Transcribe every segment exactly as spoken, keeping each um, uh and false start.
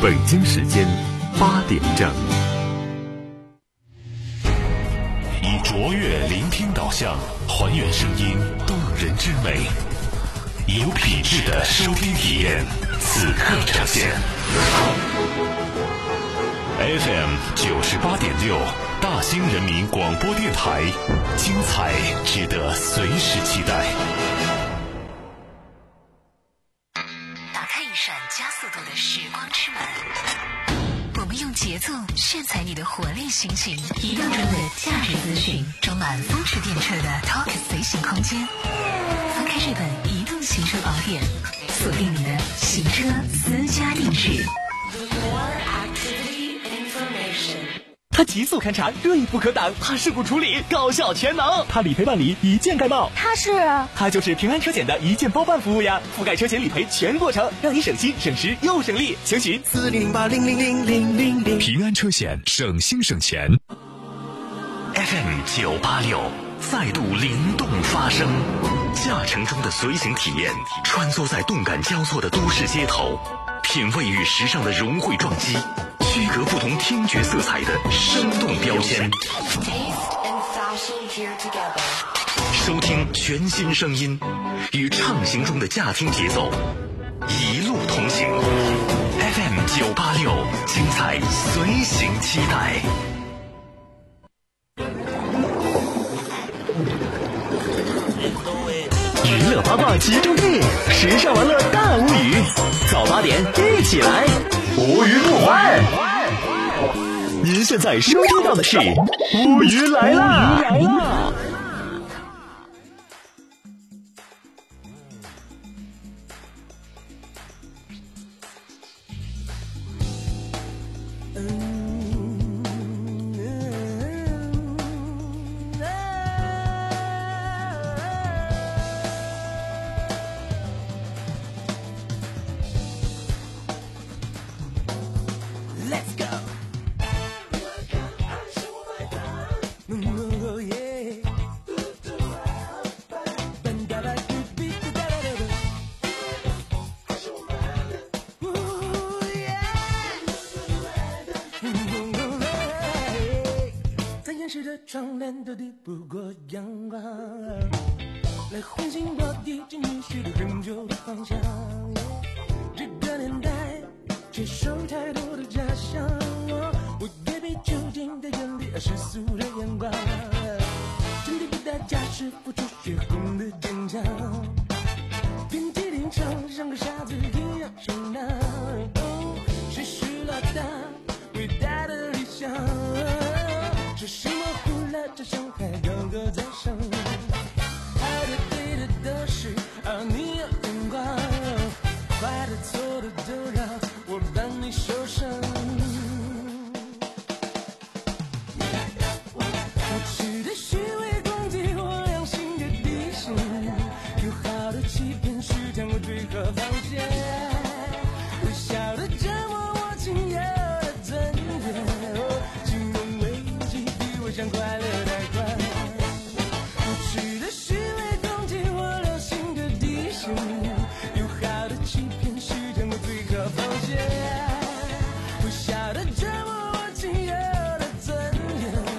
北京时间八点整。 以卓越聆听导向，还原声音动人之美，有品质的收听体验，此刻呈现。F M 九十八点六，大兴人民广播电台，精彩值得随时期待。 打开一扇加速度的时光之门，我们用节奏炫彩你的活力心情，移动中的价值资讯，装满风驰电掣的 Talk 随行空间。翻开日本移动行车宝典，锁定你的行车私家定制。 它急速勘察，锐不可挡；它事故处理，高效全能；它理赔办理，一键盖帽。 它是， 它就是平安车险的一键包办服务呀，覆盖车险理赔全过程，让你省心省时又省力。详询四零零八零零零零零零。 平安车险，省心省钱。F M 九八六再度灵动发声，驾乘中的随行体验，穿梭在动感交错的都市街头，品味与时尚的融汇撞击，区隔不同听觉色彩的生动标签，收听全新声音，与畅行中的驾听节奏一路同行。 F M 九八六，精彩随行期待。 娱乐八卦集中地，时尚玩乐大无语。早八点一起来，无语不欢。您现在收听到的是无语来啦！来啦！ 窗帘都抵不过阳光，来唤醒我已经迷失了很久的方向。这个年代接受太多的假象，我也被囚禁在眼里世俗的眼光，真的不代价是付出血红的坚强，遍体鳞伤，像个傻子一样上当。谁是老大伟大的理想，只是模糊了这伤害高高在上，爱的对的都是而你有眼光，坏的错的都让我帮你受伤。无知的虚伪攻击我良心的底线，友好的欺骗是将我最后防线，微笑的折磨我仅有的尊严，心动危机比我想快乐太快，无知的虚伪攻击我良心的底线，友好的欺骗是将我最后防线，微笑的折磨我仅有的尊严。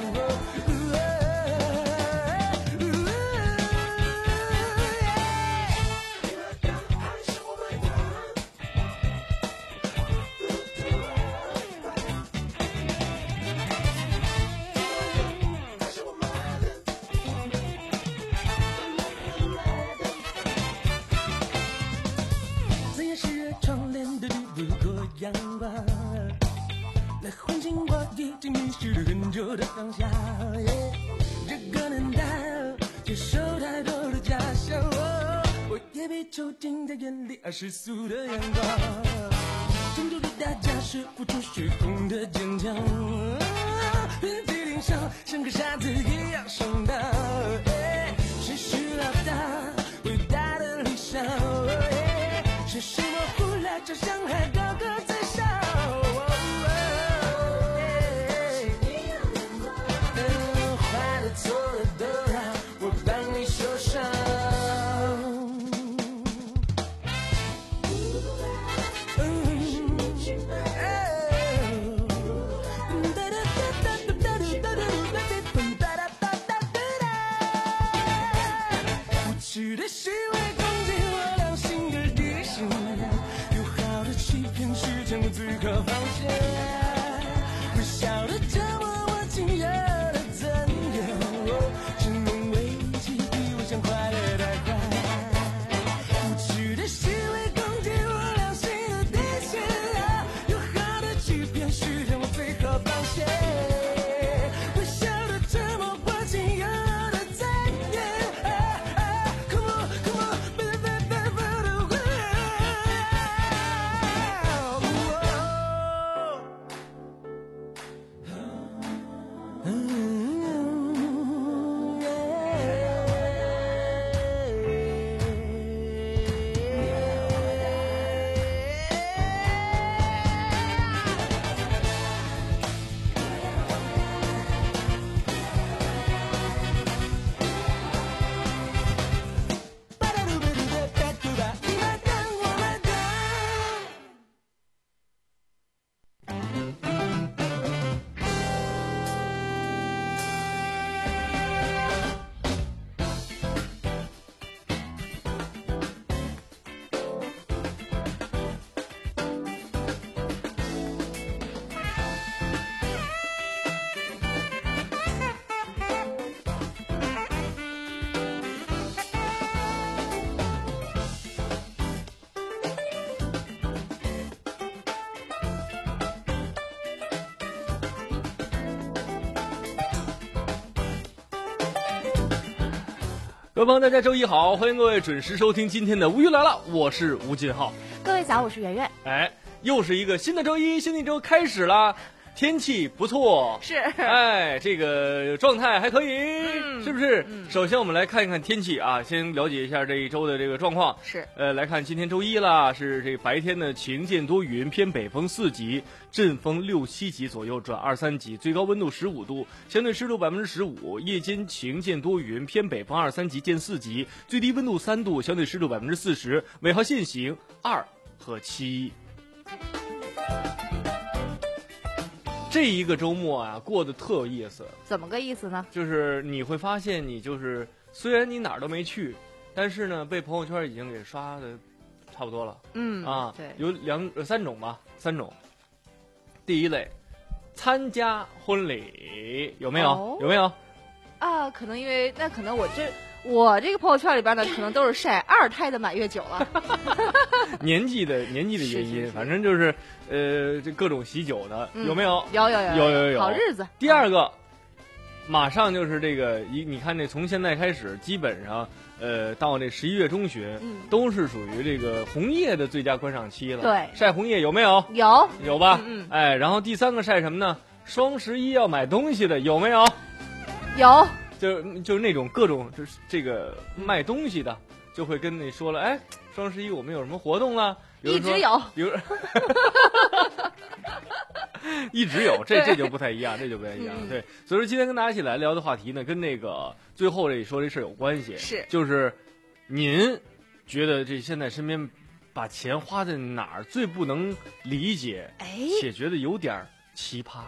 这也是窗帘都抵不过阳光，来唤醒我已经迷失了很久的方向。这个年代接受太多的假象，我也被囚禁在眼里而世俗的眼光，真正的代价是付出血红的坚强，遍体鳞伤，像个傻子一样上当。谁是老大伟大的理想，谁是模糊了这伤害高高在上。坏的错的都让我帮你受伤。嗯成了最可放下。微笑的折磨我仅有的尊严，只能为自己我想快乐太快，无趣的行为攻击我良心的底线，友好的欺骗是让我最后放下。微笑的折磨我仅有的尊严， Come on come on baby baby baby 各位朋友，大家周一好，欢迎各位准时收听今天的无语来了，我是吴金浩。 各位早，我是圆圆。 哎，又是一个新的周一，新的一周开始了，天气不错， 是， 哎，这个状态还可以， 嗯、 是不是、 嗯？ 首先我们来看一看天气啊，先了解一下这一周的这个状况。 是， 呃，来看今天周一啦，是这个白天的晴间多云，偏北风四级，阵风六七级左右转二三级，最高温度十五度，相对湿度百分之十五。夜间晴间多云，偏北风二三级见四级，最低温度三度，相对湿度百分之四十。尾号限行二和七。这一个周末啊，过得特有意思。 怎么个意思呢？ 就是你会发现，你就是虽然你哪儿都没去，但是呢，被朋友圈已经给刷的差不多了。 嗯啊， 对， 有两呃三种吧，三种。第一类，参加婚礼有没有？ 哦、 有没有？ 啊，可能因为那可能我这我这个朋友圈里边呢，可能都是晒二胎的满月酒了。 年纪的年纪的原因， 是是是反正就是呃，这各种喜酒的、嗯、有没有？ 有有有有有有好日子。 第二个，马上就是这个一，你看这从现在开始，基本上呃到这十一月中旬、嗯，都是属于这个红叶的最佳观赏期了。 对， 晒红叶有没有？ 有有吧？ 嗯, 嗯哎，然后第三个晒什么呢？双十一要买东西的有没有？ 有。 就就是那种各种就是这个卖东西的，就会跟你说了，哎，双十一我们有什么活动了？ 一直有， 比如一直有，这这就不太一样，这就不太一样。 嗯、 对，所以说今天跟大家一起来聊的话题呢，跟那个最后这说这事儿有关系。 是， 就是您觉得这现在身边把钱花在哪儿最不能理解， 哎， 且觉得有点奇葩。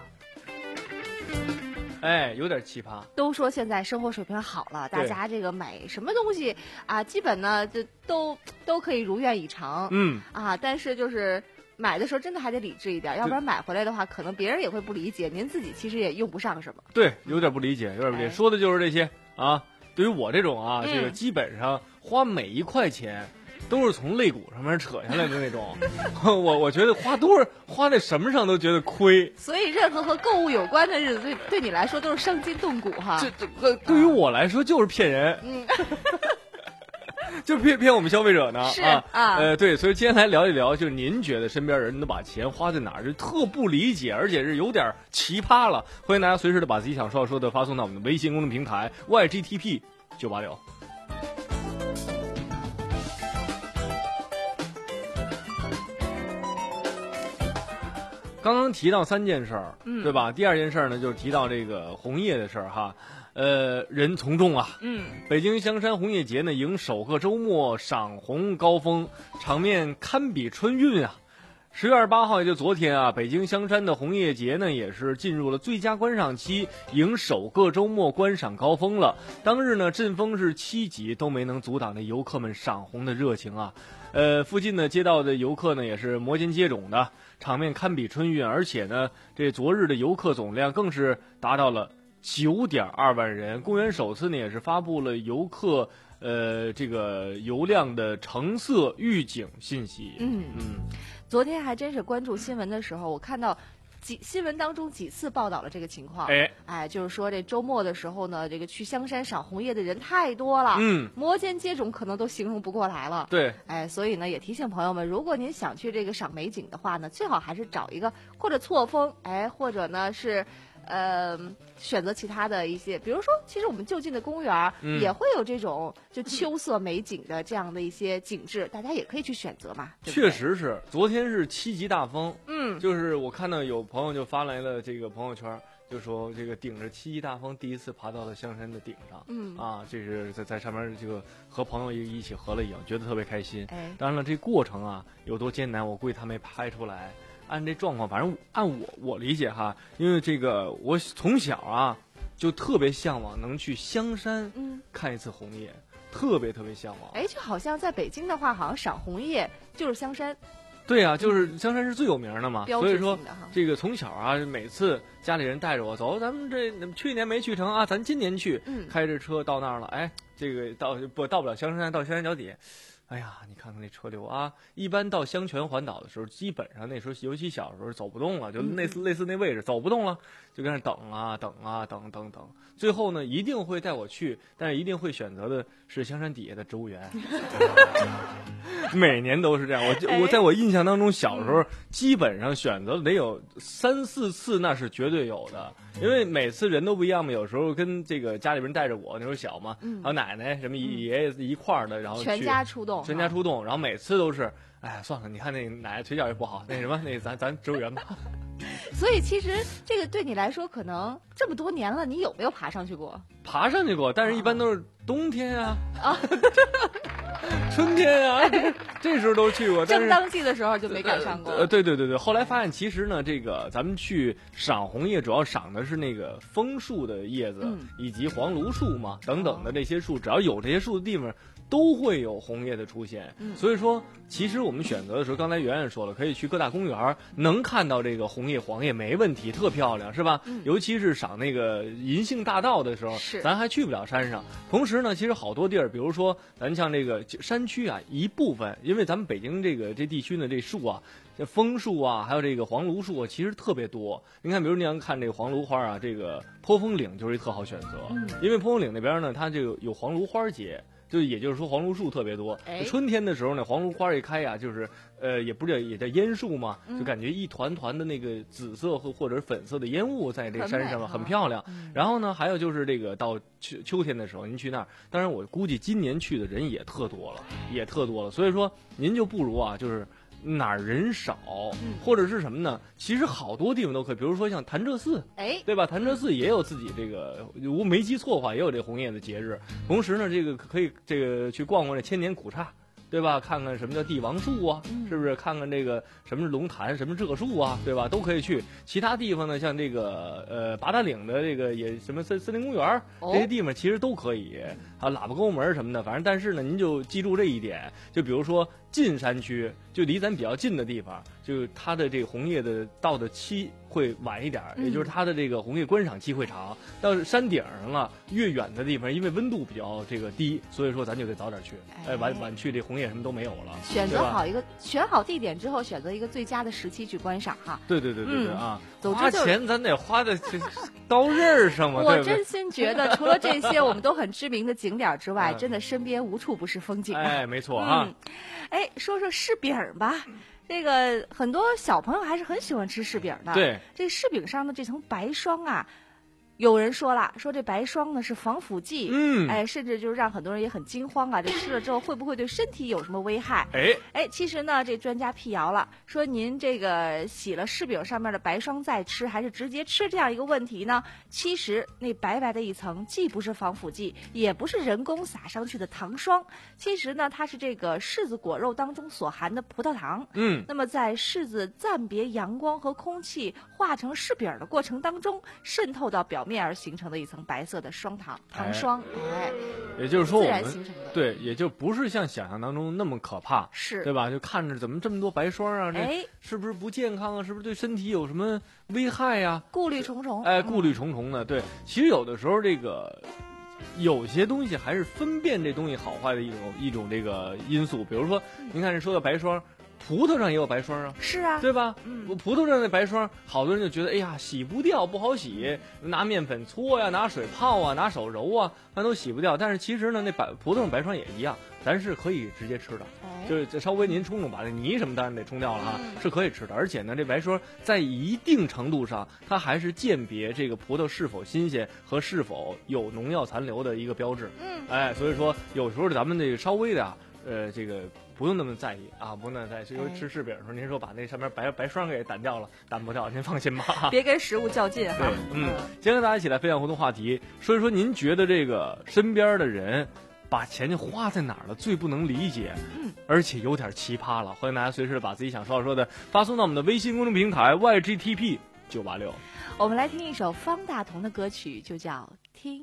哎，有点奇葩。 都说现在生活水平好了，大家这个买什么东西啊，基本呢就都都可以如愿以偿。 嗯啊，但是就是买的时候真的还得理智一点，要不然买回来的话，可能别人也会不理解，您自己其实也用不上什么。 对，有点不理解，有点不理解。 哎、 说的就是这些啊。对于我这种啊， 嗯、 这个基本上花每一块钱。都是从肋骨上面扯下来的那种，我我觉得花多少花在什么上都觉得亏。 所以任何和购物有关的日子，对对你来说都是伤筋动骨哈。 这这个对于我来说就是骗人， 嗯， 就骗骗我们消费者呢。 是啊， 啊呃，对，所以今天来聊一聊，就是您觉得身边人都把钱花在哪儿，就特不理解，而且是有点奇葩了。欢迎大家随时的把自己想说说的发送到我们的微信公众平台 Y G T P 九八六。刚刚提到三件事儿， 嗯， 对吧？第二件事儿呢，就是提到这个红叶的事儿哈，呃，人从众啊， 嗯， 北京香山红叶节呢迎首个周末赏红高峰，场面堪比春运啊。 十月二十八号，也就昨天啊，北京香山的红叶节呢，也是进入了最佳观赏期，迎首个周末观赏高峰了。当日呢，阵风是七级，都没能阻挡那游客们赏红的热情啊。呃，附近的街道的游客呢，也是摩肩接踵的，场面堪比春运。而且呢，这昨日的游客总量更是达到了九点二万人。公园首次呢，也是发布了游客呃这个游量的橙色预警信息。 嗯嗯。 昨天还真是关注新闻的时候，我看到几新闻当中几次报道了这个情况。 哎， 哎，就是说这周末的时候呢，这个去香山赏红叶的人太多了， 嗯， 摩肩接踵可能都形容不过来了。 对， 哎，所以呢，也提醒朋友们，如果您想去这个赏美景的话呢，最好还是找一个或者错峰，哎，或者呢是。呃，选择其他的一些，比如说，其实我们就近的公园、嗯、也会有这种就秋色美景的这样的一些景致，大家也可以去选择嘛。对不对？ 确实是，昨天是七级大风， 嗯， 就是我看到有朋友就发来了这个朋友圈，就说这个顶着七级大风第一次爬到了香山的顶上， 嗯啊，这是在在上面这个和朋友一一起合了影，觉得特别开心。 哎， 当然了，这过程啊有多艰难，我估计他没拍出来。按这状况，反正按我我理解哈，因为这个我从小啊就特别向往能去香山看一次红叶，嗯、特别特别向往。 哎，就好像在北京的话，好像赏红叶就是香山。 对啊，就是香山是最有名的嘛， 嗯、 所以说这个从小啊，每次家里人带着我走，咱们这去年没去成啊，咱今年去， 嗯、 开着车到那儿了，哎，这个到不到不了香山，到香山脚底。哎呀，你看看那车流啊！一般到香泉环岛的时候，基本上那时候，尤其小时候走不动了，就类似、嗯、类似那位置走不动了，就跟那等啊等啊等等等。最后呢，一定会带我去，但是一定会选择的是香山底下的植物园。每年都是这样，我我在我印象当中，小时候基本上选择得有三四次，那是绝对有的。因为每次人都不一样嘛，有时候跟这个家里边带着我，那时候小嘛， 嗯、 还有奶奶什么爷爷一块儿的，然后去全家出动， 全家出动，然后每次都是，哎，算了，你看那个奶奶腿脚也不好，那什么，那咱咱植物园吧。 所以其实这个对你来说，可能这么多年了，你有没有爬上去过？ 爬上去过，但是一般都是冬天啊，啊，春天啊，这时候都去过。 正当季的时候就没赶上过。 呃，对对对对，后来发现其实呢，这个咱们去赏红叶，主要赏的是那个枫树的叶子， 嗯、 以及黄芦树嘛，等等的这些树，只要有这些树的地方。都会有红叶的出现， 嗯、 所以说，其实我们选择的时候，刚才圆圆说了，可以去各大公园，能看到这个红叶、黄叶没问题，特漂亮，是吧？ 嗯、 尤其是赏那个银杏大道的时候，咱还去不了山上。同时呢，其实好多地儿，比如说咱像这个山区啊，一部分，因为咱们北京这个这地区呢，这树啊。这枫树啊，还有这个黄芦树啊，其实特别多。你看，比如你要看这个黄芦花啊，这个坡峰岭就是一特好选择， 嗯、 因为坡峰岭那边呢，它这个有黄芦花节。就也就是说黄芦树特别多， 哎、 春天的时候呢，黄芦花一开呀、啊，就是呃也不是也叫烟树嘛， 嗯、 就感觉一团团的那个紫色或或者粉色的烟雾在这个山上嘛，很漂亮。 嗯、 然后呢，还有就是这个到秋秋天的时候，您去那儿，当然我估计今年去的人也特多了，也特多了，所以说您就不如啊，就是。哪儿人少，或者是什么呢？其实好多地方都可以，比如说像潭柘寺， 哎， 对吧？潭柘寺也有自己这个，我没记错的话，也有这红叶的节日。同时呢，这个可以这个去逛逛这千年古刹。对吧？看看什么叫帝王树啊， 嗯、 是不是？看看这个什么是龙潭，什么是柘树啊，对吧？都可以去。其他地方呢，像这个呃八达岭的这个也什么森森林公园、哦、这些地方其实都可以，还有喇叭沟门什么的。反正但是呢，您就记住这一点，就比如说近山区，就离咱比较近的地方，就它的这个红叶的到的期会晚一点， 嗯、 也就是它的这个红叶观赏期会长。到山顶上了，越远的地方，因为温度比较这个低，所以说咱就得早点去，哎，晚晚去这红叶什么都没有了。 选择好一个，选好地点之后，选择一个最佳的时期去观赏哈。 对对对对对、嗯、啊！ 总之、就是、 花钱咱得花在这刀刃上嘛。 我真心觉得，除了这些我们都很知名的景点之外， 嗯、 真的身边无处不是风景、啊。 哎，没错啊。 嗯、哎，说说柿饼吧。这个很多小朋友还是很喜欢吃柿饼的。 对， 这柿饼上的这层白霜啊， 有人说了，说这白霜呢是防腐剂， 嗯， 哎，甚至就是让很多人也很惊慌啊，这吃了之后会不会对身体有什么危害？ 哎哎，其实呢，这专家辟谣了，说您这个洗了柿饼上面的白霜再吃，还是直接吃这样一个问题呢？其实那白白的一层，既不是防腐剂，也不是人工撒上去的糖霜，其实呢，它是这个柿子果肉当中所含的葡萄糖。 嗯， 那么在柿子暂别阳光和空气，化成柿饼的过程当中，渗透到表面而形成的一层白色的霜糖糖霜，哎， 也就是说我自然们形成的。 对，也就不是像想象当中那么可怕， 是对吧？就看着怎么这么多白霜啊，这哎是不是不健康啊？是不是对身体有什么危害呀、 顾虑重重， 哎，顾虑重重的。对，其实有的时候这个有些东西还是分辨这东西好坏的一种一种这个因素。比如说，您看这说的白霜，葡萄上也有白霜啊。 是啊， 对吧？ 嗯， 葡萄上的白霜，好多人就觉得，哎呀，洗不掉，不好洗，拿面粉搓呀，拿水泡啊，拿手揉啊，那都洗不掉。但是其实呢，那白葡萄上白霜也一样，咱是可以直接吃的， 哎就是这稍微您冲冲，把那泥什么当然得冲掉了啊， 嗯是可以吃的。而且呢，这白霜在一定程度上，它还是鉴别这个葡萄是否新鲜和是否有农药残留的一个标志。 嗯， 哎，所以说有时候咱们这个稍微的啊，呃，这个。不用那么在意啊，不用那么在意。因为吃柿饼的时候，您说把那上面白白霜给掸掉了，掸不掉，您放心吧。 别跟食物较劲哈。 对，嗯，今天跟大家一起来分享互动话题，说一说您觉得这个身边的人把钱就花在哪儿了，最不能理解， 嗯， 而且有点奇葩了。欢迎大家随时把自己想说的说的发送到我们的微信公众平台 Y G T P 九八六。 我们来听一首方大同的歌曲，就叫《听》。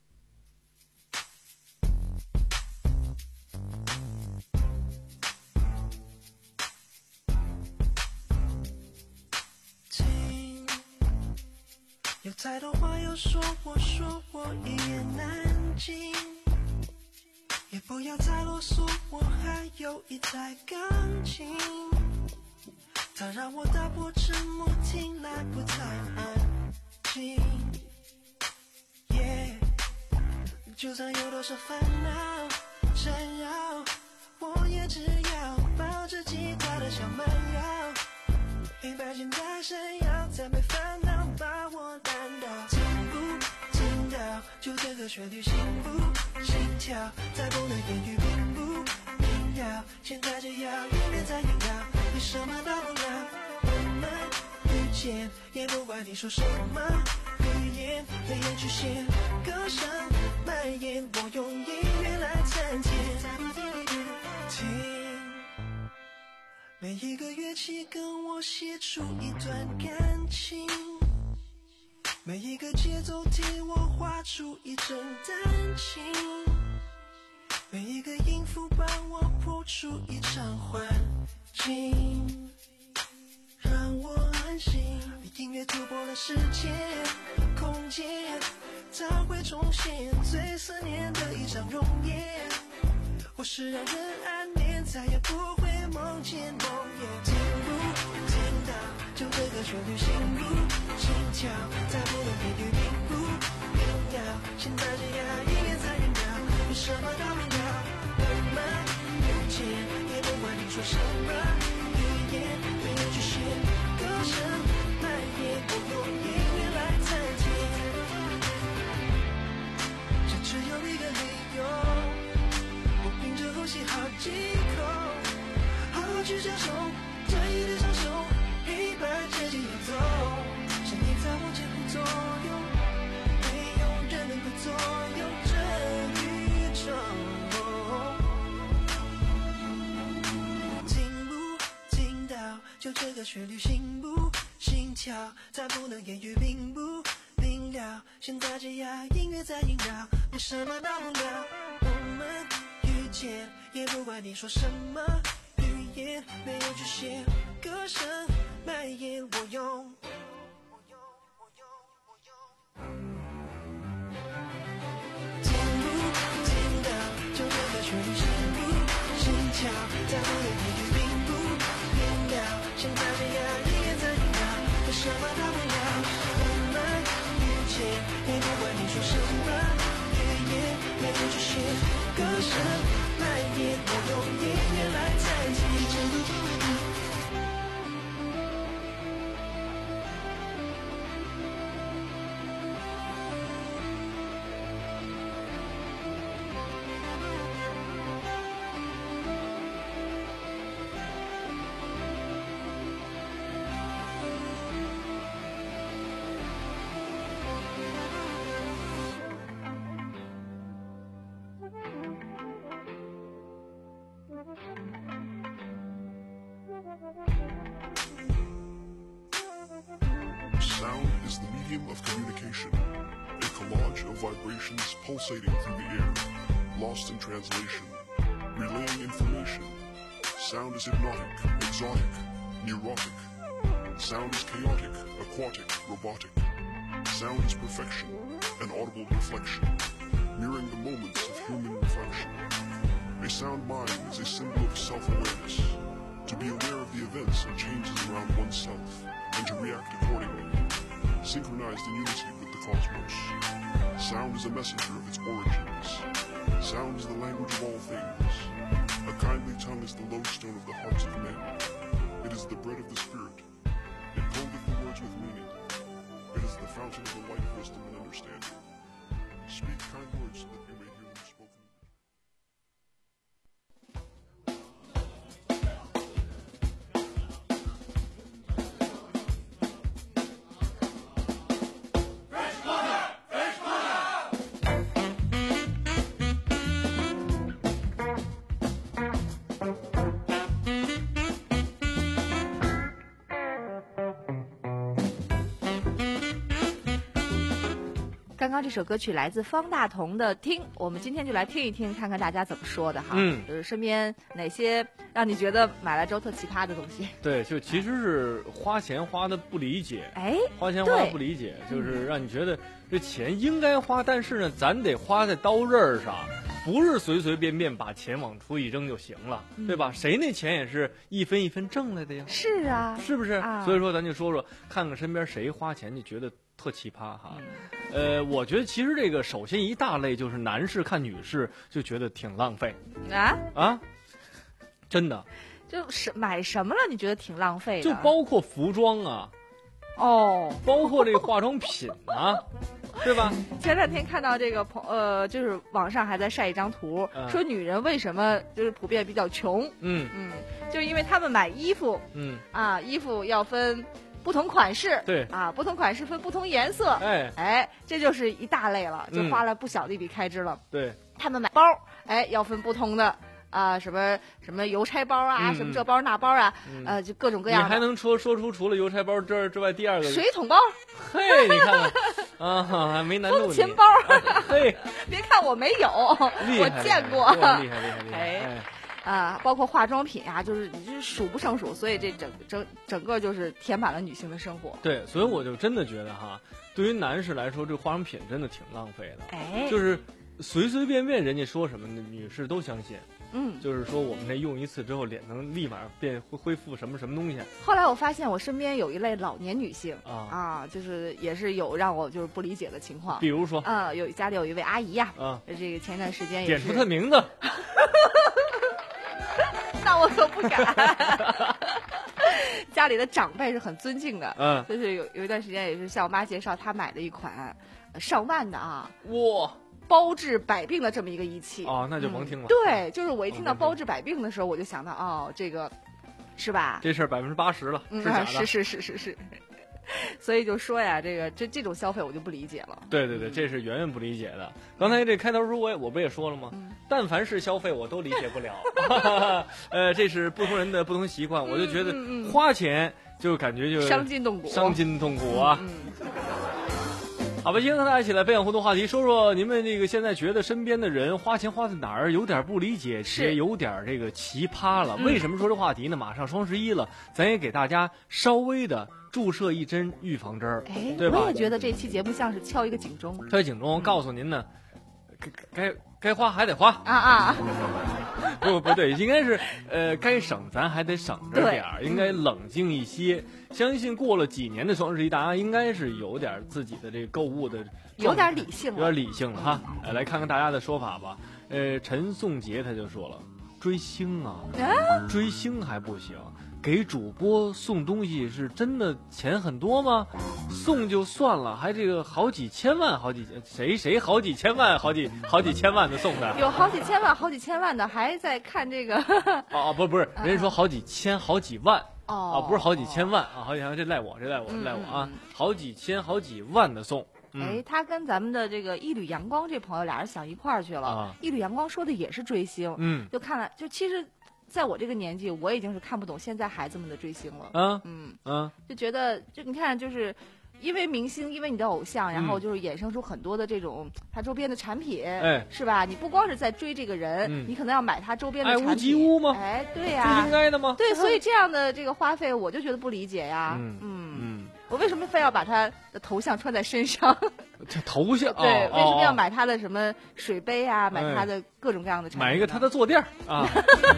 有太多话要说，我说我一言难尽，也不要再啰嗦，我还有一台钢琴，它让我打破沉默，听来不太安静。Yeah， 就算有多少烦恼缠绕，我也只要抱着吉他的小蛮腰，黑白键在闪耀，再没烦恼把我弹倒。听不听到？就这个旋律，心不心跳？再不能言语，并不明了。现在只要音乐在萦绕，你什么大不了。我们遇见，也不管你说什么语言，没有局限，歌声蔓延，我用音乐来参天。听。每一个乐器跟我写出一段感情，每一个节奏替我画出一阵丹青，每一个音符帮我谱出一场幻境，让我安心。音乐突破了时间空间，它会重现最思念的一场容颜，或是让人安眠，再也不会梦见梦魇。听不听到？就这个旋律，心不心跳？再不能言语，并不明了。现在这样音乐在萦绕，有什么大不了？我们遇见，也不管你说什么语言，没有局限，歌声蔓延，我用音乐来参天。这只有一个理由，我屏着呼吸好几口，好好去享受这一点享受，黑白渐渐游走，声音在我前后左右，没有人能够左右这宇宙。听不听到？就这个旋律，心不心跳？再不能言语，并不明了。现在这样音乐在萦绕，有什么大不了？我们遇见，也不管你说什么语言，没有局限，歌声蔓延，我用。听不听到？就这个旋律，心不心跳？再不能言语，并不明了。现在这样音乐在萦绕，有什么大不了？我们遇见，也不管你说什么语言，没有局限，歌声蔓延，我用音乐来代替。 is the medium of communication, a collage of vibrations pulsating through the air, lost in translation, relaying information. Sound is hypnotic, exotic, neurotic. Sound is chaotic, aquatic, robotic. Sound is perfection, an audible reflection, mirroring the moments of human reflection. A sound mind is a symbol of self-awareness, to be aware of the events and changes around oneself, and to react accordingly, synchronized in unity with the cosmos. Sound is a messenger of its origins. Sound is the language of all things. A kindly tongue is the lodestone of the hearts of men. It is the bread of the spirit. It clotheth the words with meaning. It is the fountain of the light of wisdom and understanding. Speak kind words so that you may hear them spoken. 刚刚这首歌曲来自方大同的《听》，我们今天就来听一听，看看大家怎么说的哈。 嗯， 就是身边哪些让你觉得买来之后特奇葩的东西？ 对，就其实是花钱花的不理解， 哎， 花钱花的不理解，就是让你觉得这钱应该花，但是呢，咱得花在刀刃上。不是随随便便把钱往出一扔就行了，嗯、对吧？谁那钱也是一分一分挣来的呀？ 是啊， 是不是？ 啊、 所以说，咱就说说，看看身边谁花钱就觉得特奇葩哈。嗯、呃，我觉得其实这个首先一大类就是男士看女士就觉得挺浪费啊啊，真的， 就是买什么了你觉得挺浪费的？ 就包括服装啊。 哦， 包括这个化妆品啊，对吧？ 前两天看到这个朋呃，就是网上还在晒一张图，嗯、说女人为什么就是普遍比较穷？ 嗯嗯，就因为他们买衣服， 嗯啊，衣服要分不同款式， 对啊，不同款式分不同颜色， 哎哎，这就是一大类了，就花了不小的一笔开支了。 嗯、对， 他们买包，哎，要分不同的。啊，什么什么邮差包啊， 嗯、 什么这包那包啊，嗯、呃，就各种各样的。 你还能说说出除了邮差包之之外第二个水桶包？ 嘿，你看看啊，还没难住你。 风琴包？ 啊、嘿， 别看我没有，我见过。 厉害厉害厉害！ 哎，啊，包括化妆品啊，就是你就是数不胜数，所以这整整整个就是填满了女性的生活。 对，所以我就真的觉得哈，对于男士来说，这化妆品真的挺浪费的。 哎， 就是随随便便人家说什么，女士都相信。 嗯， 就是说我们这用一次之后，脸能立马变恢复什么什么东西。 后来我发现我身边有一类老年女性啊啊，就是也是有让我就是不理解的情况。 比如说啊，有家里有一位阿姨呀， 啊， 这个前一段时间也点出她名字， 那我可不敢。家里的长辈是很尊敬的， 嗯， 就是有有一段时间也是向我妈介绍她买的一款上万的啊， 哇。 包治百病的这么一个仪器哦，那就甭听了。 嗯、对，就是我一听到包治百病的时候，我就想到哦，这个是吧？ 这事儿百分之八十了， 嗯、 是假的。 是是是是是。所以就说呀，这个这这种消费我就不理解了。 对对对，这是圆圆不理解的。刚才这开头时我也我不也说了吗？ 嗯、 但凡是消费我都理解不了。呃，这是不同人的不同习惯，我就觉得花钱就感觉就伤筋动骨， 伤筋动骨啊。 嗯嗯好吧，今天和大家一起来分享互动话题，说说你们这个现在觉得身边的人花钱花在哪儿有点不理解，也有点这个奇葩了。 嗯、 为什么说这话题呢？马上双十一了，咱也给大家稍微的注射一针预防针儿， 哎， 对吧？ 我也觉得这期节目像是敲一个警钟， 敲警钟，告诉您呢，该该该花还得花啊啊！ 不不对，应该是呃，该省咱还得省着点儿，应该冷静一些。相信过了几年的双十一，大家应该是有点自己的这个购物的， 有点理性了， 有点理性了哈。呃，来看看大家的说法吧。呃，陈颂杰他就说了，追星啊，啊追星还不行，给主播送东西是真的钱很多吗？送就算了，还这个好几千万，好几谁谁好几千万，好几好几千万的送的， 有好几千万，好几千万的还在看这个。 哦，不不是，人家说好几千，好几万。 哦， 啊，不是好几千万啊，好几千万，这赖我，这赖我， 嗯、 赖我啊！好几千、好几万的送。嗯、 哎，他跟咱们的这个一缕阳光这朋友俩人想一块儿去了。 啊、 一缕阳光说的也是追星， 嗯， 就看了，就其实，在我这个年纪，我已经是看不懂现在孩子们的追星了。 啊， 嗯嗯， 就觉得，就你看，就是因为明星，因为你的偶像，然后就是衍生出很多的这种他周边的产品， 哎， 是吧？你不光是在追这个人， 嗯、 你可能要买他周边的产品。 爱屋及乌吗？ 哎，对呀、啊， 这应该的吗？ 对，所以这样的这个花费，我就觉得不理解呀。 嗯嗯嗯， 我为什么非要把他的头像穿在身上？ 这头像对、 哦， 为什么要买他的什么水杯啊？买他的各种各样的产品、 哎？买一个他的坐垫啊。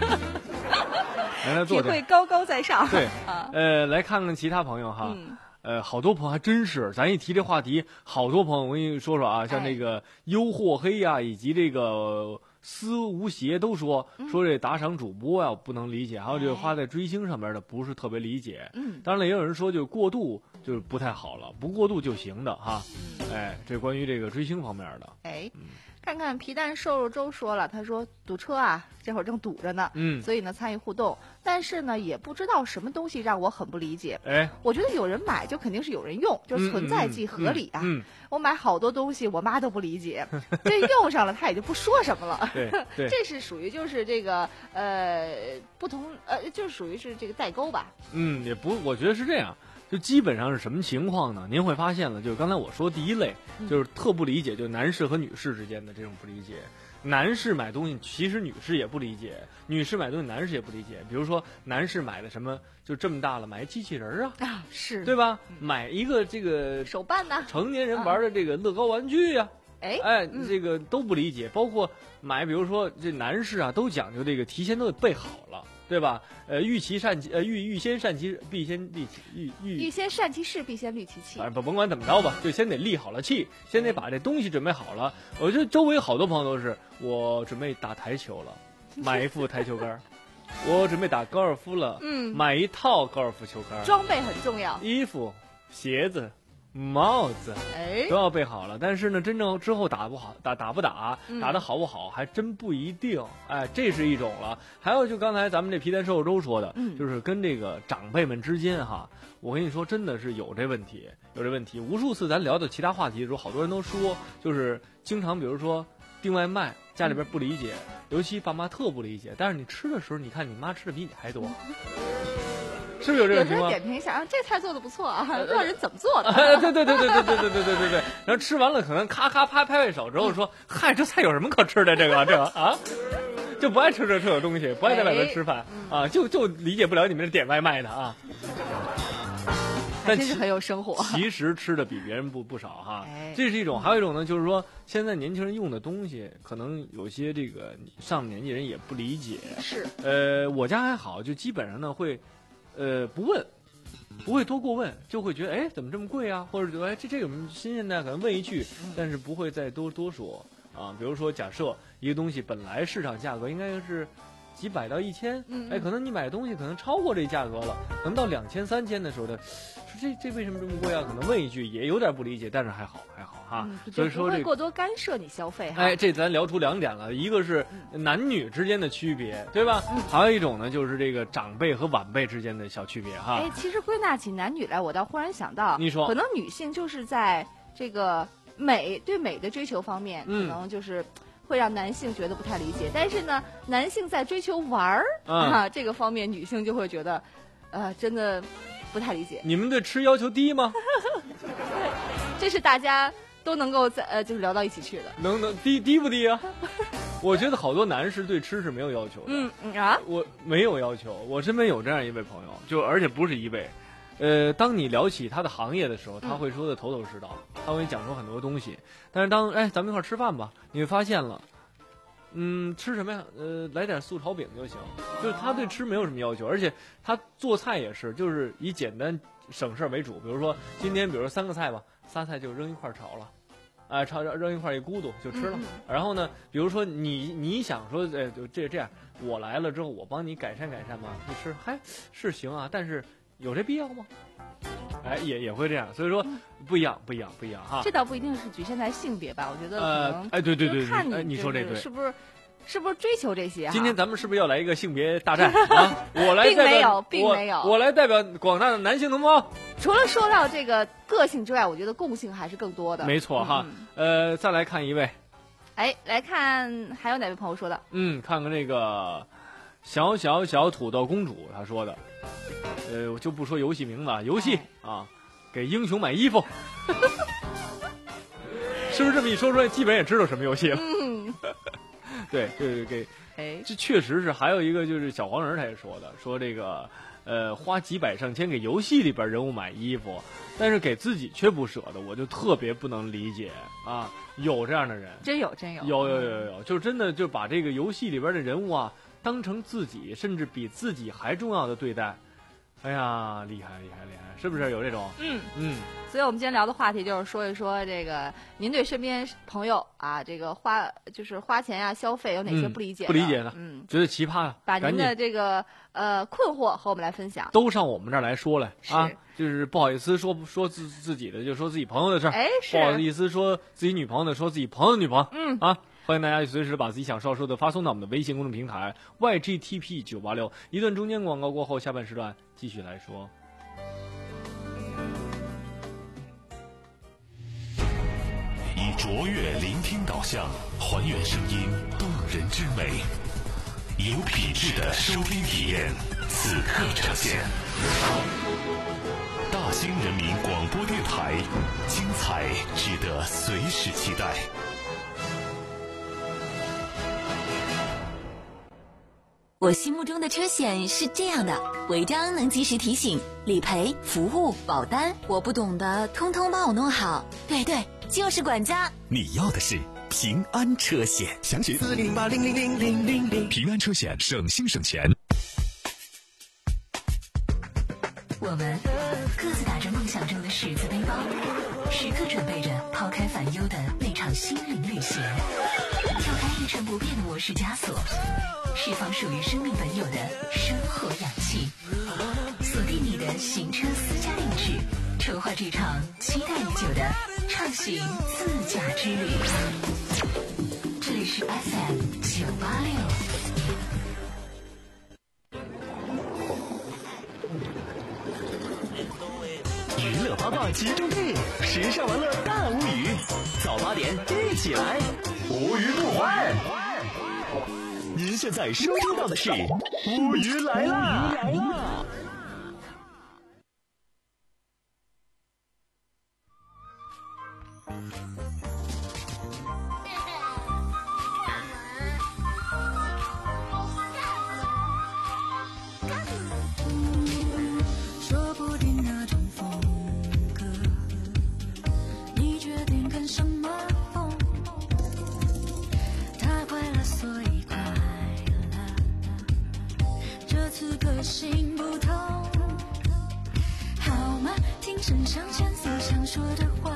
来体会高高在上。 对， 啊， 呃，来看看其他朋友哈。 嗯呃，好多朋友还真是，咱一提这话题，好多朋友我跟你说说啊，像这个优或黑呀、啊，以及这个思无邪都说说这打赏主播呀、啊、不能理解，还有这个花在追星上面的不是特别理解。 嗯， 当然了，也有人说就过度就是不太好了，不过度就行的哈。哎，这关于这个追星方面的。 哎。嗯，看看皮蛋瘦肉粥说了，他说堵车啊，这会儿正堵着呢， 嗯， 所以呢参与互动，但是呢也不知道什么东西让我很不理解。 哎， 我觉得有人买就肯定是有人用，就是存在即合理啊。 嗯，嗯嗯我买好多东西，我妈都不理解，这用上了她也就不说什么了。 对对， 这是属于就是这个呃不同呃，就是属于是这个代沟吧。 嗯，也不，我觉得是这样。就基本上是什么情况呢？您会发现了，就是刚才我说第一类，就是特不理解，就是男士和女士之间的这种不理解。男士买东西，其实女士也不理解；女士买东西，男士也不理解。比如说，男士买的什么，就这么大了，买机器人啊， 啊，是对吧？买一个这个手办呢， 成年人玩的这个乐高玩具呀、 啊，哎哎，这个都不理解。包括买，比如说这男士啊，都讲究这个提前都得备好了。对吧？呃，欲其善其呃欲欲先善其必先利其欲欲欲先善其事，必先虑其器。 反正不甭管怎么着吧，就先得立好了气，先得把这东西准备好了。我觉得周围好多朋友都是，我准备打台球了，买一副台球杆；我准备打高尔夫了， 嗯， 买一套高尔夫球杆。 装备很重要， 衣服、鞋子、帽子， 哎， 都要备好了。但是呢，真正之后打不好，打打不打， 嗯、 打得好不好，还真不一定。哎，这是一种了。还有就刚才咱们这皮蛋瘦肉粥说的， 嗯、 就是跟这个长辈们之间哈，我跟你说，真的是有这问题，有这问题。无数次咱聊的其他话题的时候，好多人都说，就是经常比如说订外卖，家里边不理解，嗯、尤其爸妈特不理解。但是你吃的时候，你看你妈吃的比你还多。是不是有这种情况？ 有人点评一下啊，这菜做的不错啊，不知道人怎么做的。 哎，对对对对对对对对对对对。然后吃完了，可能咔咔拍拍拍手之后说：“嗨，这菜有什么可吃的？这个这个啊，就不爱吃这这种东西，不爱在外边吃饭啊，就就理解不了你们这点外卖的啊。” 但真是很有生活。 其实吃的比别人不不少哈， 哎、 这是一种。还有一种呢，就是说现在年轻人用的东西，可能有些这个上年纪人也不理解。 是。 呃，我家还好，就基本上呢会。呃，不问，不会多过问，就会觉得哎，怎么这么贵啊？或者觉得哎，这这有什么新鲜的？可能问一句，但是不会再多多说啊。比如说，假设一个东西本来市场价格应该是几百到一千，哎，可能你买的东西可能超过这价格了，可能到两千、三千的时候的，说这这为什么这么贵啊？可能问一句也有点不理解，但是还好还好哈。 嗯、 所以说这不会过多干涉你消费哈。 哎，这咱聊出两点了，一个是男女之间的区别，对吧？嗯、还有一种呢，就是这个长辈和晚辈之间的小区别哈。 哎，其实归纳起男女来，我倒忽然想到， 你说， 可能女性就是在这个美对美的追求方面， 嗯、 可能就是会让男性觉得不太理解，但是呢，男性在追求玩儿、 嗯、 啊这个方面，女性就会觉得，呃，真的不太理解。 你们对吃要求低吗？ 这是大家都能够在呃，就是聊到一起去的。 能能低低不低啊？我觉得好多男士对吃是没有要求的。 嗯嗯啊， 我没有要求。我身边有这样一位朋友，就而且不是一位。呃，当你聊起他的行业的时候，他会说的头头是道，嗯、他会讲出很多东西。但是当哎，咱们一块儿吃饭吧，你会发现了，嗯，吃什么呀？呃，来点素炒饼就行。就是他对吃没有什么要求，而且他做菜也是，就是以简单省事为主。比如说今天，比如说三个菜吧，仨菜就扔一块炒了。啊，炒扔一块一咕嘟就吃了。 嗯、 然后呢，比如说你你想说，哎，就这这样，我来了之后，我帮你改善改善嘛，你吃，嗨，是行啊，但是有这必要吗？哎，也也会这样，所以说不一样，不一样，不一样哈。 这倒不一定是局限在性别吧，我觉得呃，哎，对对对， 看你、 哎，你说这对， 是不是？是不是追求这些？ 今天咱们是不是要来一个性别大战啊？我来代表， 并没有，并没有我，我来代表广大的男性同胞。 除了说到这个个性之外，我觉得共性还是更多的。 没错哈，嗯、呃，再来看一位， 哎，来看还有哪位朋友说的？ 嗯，看看这个小小小土豆公主她说的，呃，我就不说游戏名字，游戏、 哎、 啊， 给英雄买衣服，是不是这么一说出来，基本也知道什么游戏了？ 嗯， 对，就是给， 哎， 这确实是。还有一个就是小黄人他也说的，说这个呃花几百上千给游戏里边人物买衣服，但是给自己却不舍得，我就特别不能理解啊！有这样的人， 真有真有， 有有有有，就真的就把这个游戏里边的人物啊当成自己，甚至比自己还重要的对待。哎呀，厉害厉害厉害，是不是有这种？ 嗯嗯。 所以我们今天聊的话题就是说一说这个，您对身边朋友啊，这个花就是花钱呀、消费有哪些不理解、 嗯？不理解的， 嗯， 觉得奇葩的， 把您的这个呃困惑和我们来分享， 都上我们这儿来说来啊，就是不好意思说说自自己的，就说自己朋友的事儿， 哎，是不好意思说自己女朋友的，说自己朋友的女朋友， 嗯啊。欢迎大家随时把自己想说说的发送到我们的微信公众平台 Y G T P 九八六。一段中间广告过后，下半时段继续来说。 以卓越聆听导向，还原声音动人之美，有品质的收听体验，此刻呈现。大兴人民广播电台，精彩值得随时期待。 我心目中的车险是这样的：违章能及时提醒，理赔、服务、保单，我不懂的通通帮我弄好。对对，就是管家。 你要的是平安车险，详询四零八零零零零零零。平安车险，省心省钱。 我们各自打着梦想中的十字背包，时刻准备着抛开烦忧的那场心灵旅行，跳开一成不变的模式枷锁，释放属于生命本有的生活氧气，锁定你的行车私家定制，筹划这场期待已久的畅行自驾之旅。这里是 F M 九八六。 娱乐八卦集中地，时尚玩乐大无语，早八点一起来，无语不欢。您现在收听到的是无语来啦！来啦！ 说不定那种风格，你决定跟什么风？他快乐，所以快乐。这次个性不同，好吗？听声像线索想说的话，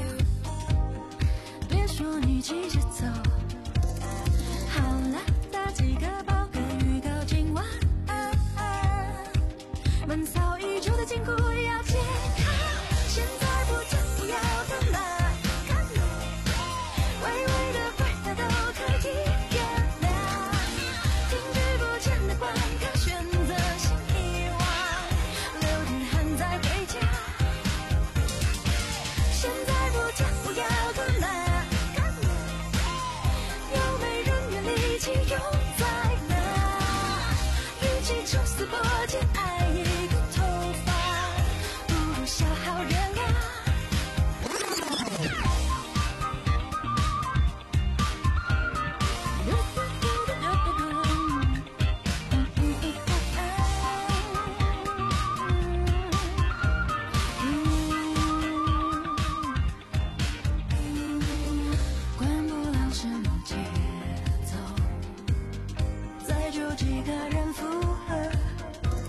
别说你急着走。好了，打几个包跟预告今晚。闷骚已久的禁锢要解开，现在不讲不要干嘛？微微的坏他都可以原谅，停止不见的观看，选择性遗忘，流点汗再回家。现在不讲不要干嘛？有没人愿力气用在哪？与其抽丝剥茧爱一个头发，不如消耗人啊。管不了什么节奏，再就几个人附和，